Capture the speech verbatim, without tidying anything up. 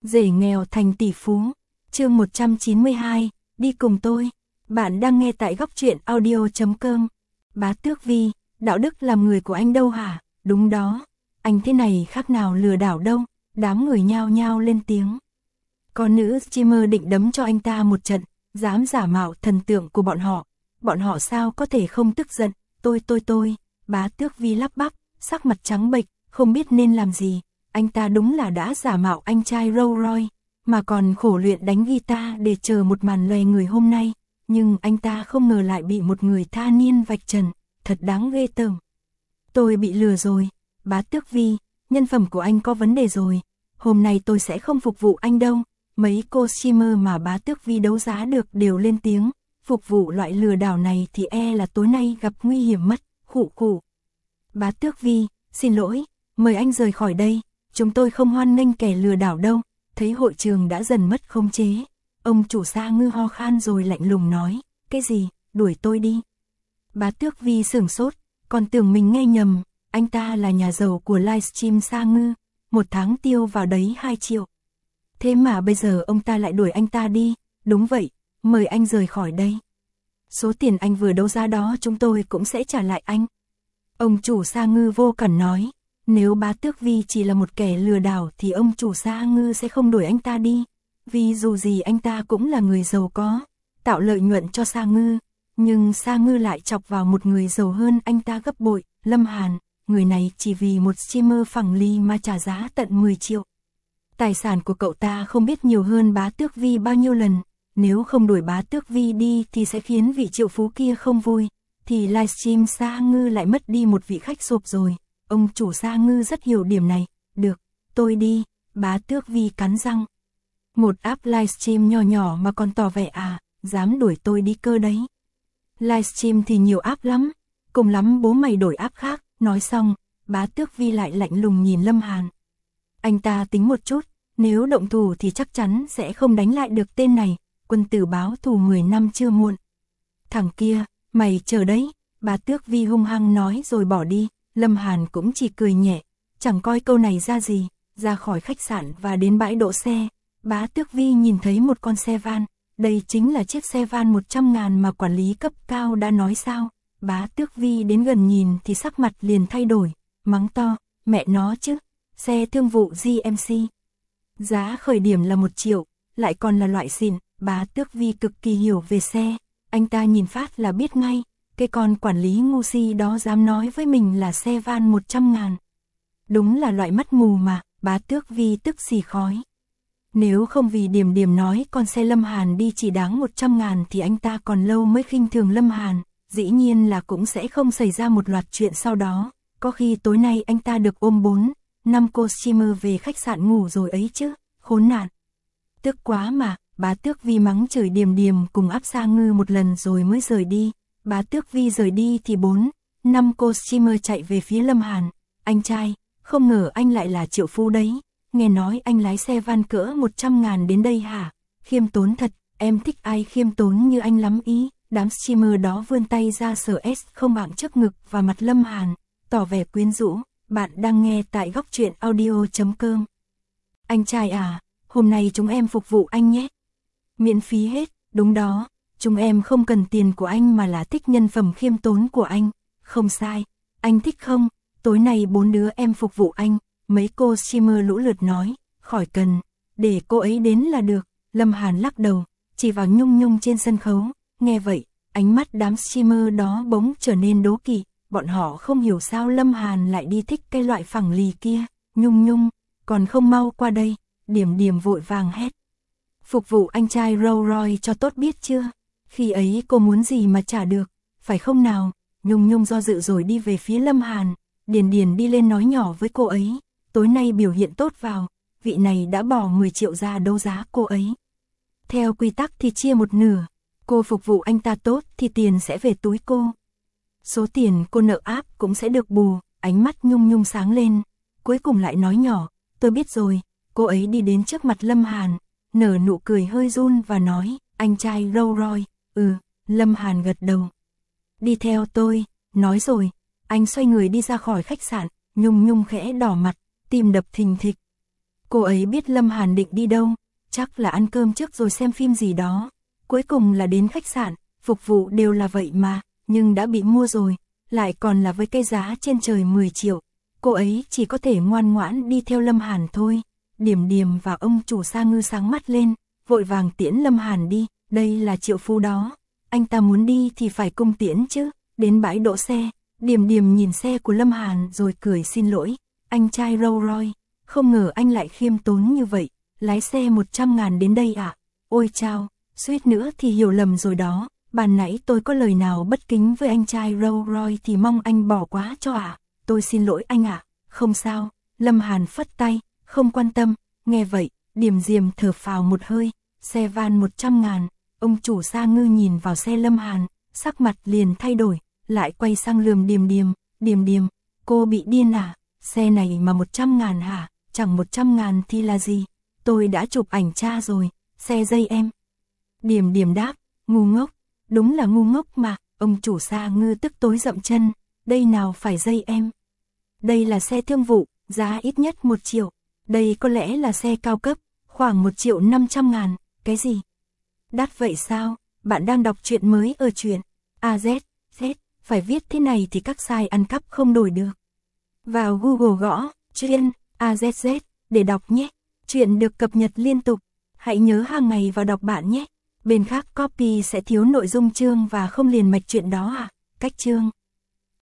Rể nghèo thành tỷ phú. Chương một trăm chín mươi hai, đi cùng tôi. Bạn đang nghe tại góc truyện audio chấm com. Bá Tước Vi, đạo đức làm người của anh đâu hả? Đúng đó, anh thế này khác nào lừa đảo đâu. Đám người nhao nhao lên tiếng. Con nữ streamer định đấm cho anh ta một trận, dám giả mạo thần tượng của bọn họ. Bọn họ sao có thể không tức giận? Tôi tôi tôi, Bá Tước Vi lắp bắp, sắc mặt trắng bệch, không biết nên làm gì. Anh ta đúng là đã giả mạo anh trai Rolls Royce, mà còn khổ luyện đánh guitar để chờ một màn lòe người hôm nay. Nhưng anh ta không ngờ lại bị một người tha niên vạch trần, thật đáng ghê tởm. Tôi bị lừa rồi, Bá Tước Vi, nhân phẩm của anh có vấn đề rồi. Hôm nay tôi sẽ không phục vụ anh đâu. Mấy cô streamer mà Bá Tước Vi đấu giá được đều lên tiếng. Phục vụ loại lừa đảo này thì e là tối nay gặp nguy hiểm mất. Khụ khụ. Bá Tước Vi, xin lỗi, mời anh rời khỏi đây. Chúng tôi không hoan nghênh kẻ lừa đảo đâu. Thấy hội trường đã dần mất khống chế, ông chủ Sa Ngư ho khan rồi lạnh lùng nói, cái gì, đuổi tôi đi. Bá Tước Vi sửng sốt, còn tưởng mình nghe nhầm, anh ta là nhà giàu của livestream Sa Ngư, một tháng tiêu vào đấy hai triệu. Thế mà bây giờ ông ta lại đuổi anh ta đi, đúng vậy, mời anh rời khỏi đây. Số tiền anh vừa đấu giá đó chúng tôi cũng sẽ trả lại anh. Ông chủ Sa Ngư vô cẩn nói. Nếu Bá Tước Vi chỉ là một kẻ lừa đảo thì ông chủ Sa Ngư sẽ không đuổi anh ta đi. Vì dù gì anh ta cũng là người giàu có, tạo lợi nhuận cho Sa Ngư. Nhưng Sa Ngư lại chọc vào một người giàu hơn anh ta gấp bội, Lâm Hàn. Người này chỉ vì một streamer phẳng ly mà trả giá tận mười triệu. Tài sản của cậu ta không biết nhiều hơn Bá Tước Vi bao nhiêu lần. Nếu không đuổi Bá Tước Vi đi thì sẽ khiến vị triệu phú kia không vui. Thì livestream Sa Ngư lại mất đi một vị khách sộp rồi. Ông chủ Sa Ngư rất hiểu điểm này. Được, tôi đi, Bá Tước Vi cắn răng. Một app livestream nhỏ nhỏ mà còn tỏ vẻ à, dám đuổi tôi đi cơ đấy. Livestream thì nhiều app lắm, cùng lắm bố mày đổi app khác. Nói xong, Bá Tước Vi lại lạnh lùng nhìn Lâm Hàn. Anh ta tính một chút, nếu động thủ thì chắc chắn sẽ không đánh lại được tên này. Quân tử báo thù mười năm chưa muộn. Thằng kia, mày chờ đấy, Bá Tước Vi hung hăng nói rồi bỏ đi. Lâm Hàn cũng chỉ cười nhẹ, chẳng coi câu này ra gì. Ra khỏi khách sạn và đến bãi đỗ xe, Bá Tước Vi nhìn thấy một con xe van. Đây chính là chiếc xe van một trăm ngàn mà quản lý cấp cao đã nói sao. Bá Tước Vi đến gần nhìn thì sắc mặt liền thay đổi, mắng to, mẹ nó chứ, xe thương vụ giê em xê. Giá khởi điểm là một triệu, lại còn là loại xịn. Bá Tước Vi cực kỳ hiểu về xe, anh ta nhìn phát là biết ngay. Cái con quản lý ngu si đó dám nói với mình là xe van một trăm ngàn. Đúng là loại mắt mù mà, Bá Tước Vi tức xì khói. Nếu không vì Điềm Điềm nói con xe Lâm Hàn đi chỉ đáng một trăm ngàn thì anh ta còn lâu mới khinh thường Lâm Hàn. Dĩ nhiên là cũng sẽ không xảy ra một loạt chuyện sau đó. Có khi tối nay anh ta được ôm bốn, năm cô streamer về khách sạn ngủ rồi ấy chứ, khốn nạn. Tức quá mà, Bá Tước Vi mắng chửi Điềm Điềm cùng áp Sa Ngư một lần rồi mới rời đi. Bá Tước Vi rời đi thì bốn, năm cô streamer chạy về phía Lâm Hàn. Anh trai, không ngờ anh lại là triệu phú đấy. Nghe nói anh lái xe van cỡ một trăm ngàn đến đây hả? Khiêm tốn thật, em thích ai khiêm tốn như anh lắm ý. Đám streamer đó vươn tay ra sờ S không bảng trước ngực và mặt Lâm Hàn, tỏ vẻ quyến rũ. Bạn đang nghe tại góc truyện audio chấm com. Anh trai à, hôm nay chúng em phục vụ anh nhé. Miễn phí hết, đúng đó. Chúng em không cần tiền của anh mà là thích nhân phẩm khiêm tốn của anh. Không sai, anh thích không? Tối nay bốn đứa em phục vụ anh. Mấy cô streamer lũ lượt nói, khỏi cần, để cô ấy đến là được. Lâm Hàn lắc đầu, chỉ vào Nhung Nhung trên sân khấu. Nghe vậy, ánh mắt đám streamer đó bỗng trở nên đố kỵ. Bọn họ không hiểu sao Lâm Hàn lại đi thích cái loại phẳng lì kia. Nhung Nhung, còn không mau qua đây. Điềm Điềm vội vàng hét. Phục vụ anh trai Rolls Royce cho tốt biết chưa? Khi ấy cô muốn gì mà trả được, phải không nào? Nhung Nhung do dự rồi đi về phía Lâm Hàn. Điền Điền đi lên nói nhỏ với cô ấy. Tối nay biểu hiện tốt vào, vị này đã bỏ mười triệu ra đấu giá cô ấy. Theo quy tắc thì chia một nửa. Cô phục vụ anh ta tốt thì tiền sẽ về túi cô. Số tiền cô nợ áp cũng sẽ được bù. Ánh mắt Nhung Nhung sáng lên. Cuối cùng lại nói nhỏ, tôi biết rồi. Cô ấy đi đến trước mặt Lâm Hàn, nở nụ cười hơi run và nói, anh trai Rolls Royce. Ừ, Lâm Hàn gật đầu. Đi theo tôi, nói rồi. Anh xoay người đi ra khỏi khách sạn. Nhung Nhung khẽ đỏ mặt, tim đập thình thịch. Cô ấy biết Lâm Hàn định đi đâu, chắc là ăn cơm trước rồi xem phim gì đó. Cuối cùng là đến khách sạn, phục vụ đều là vậy mà, nhưng đã bị mua rồi, lại còn là với cái giá trên trời mười triệu. Cô ấy chỉ có thể ngoan ngoãn đi theo Lâm Hàn thôi. Điểm Điểm và ông chủ Sa Ngư sáng mắt lên, vội vàng tiễn Lâm Hàn đi, đây là triệu phú đó. Anh ta muốn đi thì phải cung tiễn chứ. Đến bãi đỗ xe, Điểm Điểm nhìn xe của Lâm Hàn rồi cười xin lỗi. Anh trai Rolls Royce, không ngờ anh lại khiêm tốn như vậy, lái xe một trăm ngàn đến đây à? Ôi chao, suýt nữa thì hiểu lầm rồi đó. Ban nãy tôi có lời nào bất kính với anh trai Rolls Royce thì mong anh bỏ qua cho ạ. À? Tôi xin lỗi anh ạ. À? Không sao, Lâm Hàn phất tay, không quan tâm. Nghe vậy, Điểm Diềm thở phào một hơi, xe van một trăm ngàn. Ông chủ Sa Ngư nhìn vào xe Lâm Hàn, sắc mặt liền thay đổi, lại quay sang lườm Điềm Điềm. Điềm Điềm, cô bị điên à? Xe này mà một trăm ngàn hả? Chẳng một trăm ngàn thì là gì? Tôi đã chụp ảnh cha rồi, xe dây em. Điềm Điềm đáp, ngu ngốc, đúng là ngu ngốc mà. Ông chủ Sa Ngư tức tối dậm chân, đây nào phải dây em. Đây là xe thương vụ, giá ít nhất một triệu. Đây có lẽ là xe cao cấp, khoảng một triệu năm trăm ngàn. Cái gì? Đắt vậy sao? Bạn đang đọc truyện mới ở truyện a zét Z, phải viết thế này thì các site ăn cắp không đổi được. Vào Google gõ truyện a zét Z để đọc nhé. Truyện được cập nhật liên tục. Hãy nhớ hàng ngày vào đọc bạn nhé. Bên khác copy sẽ thiếu nội dung chương và không liền mạch truyện đó à? Cách chương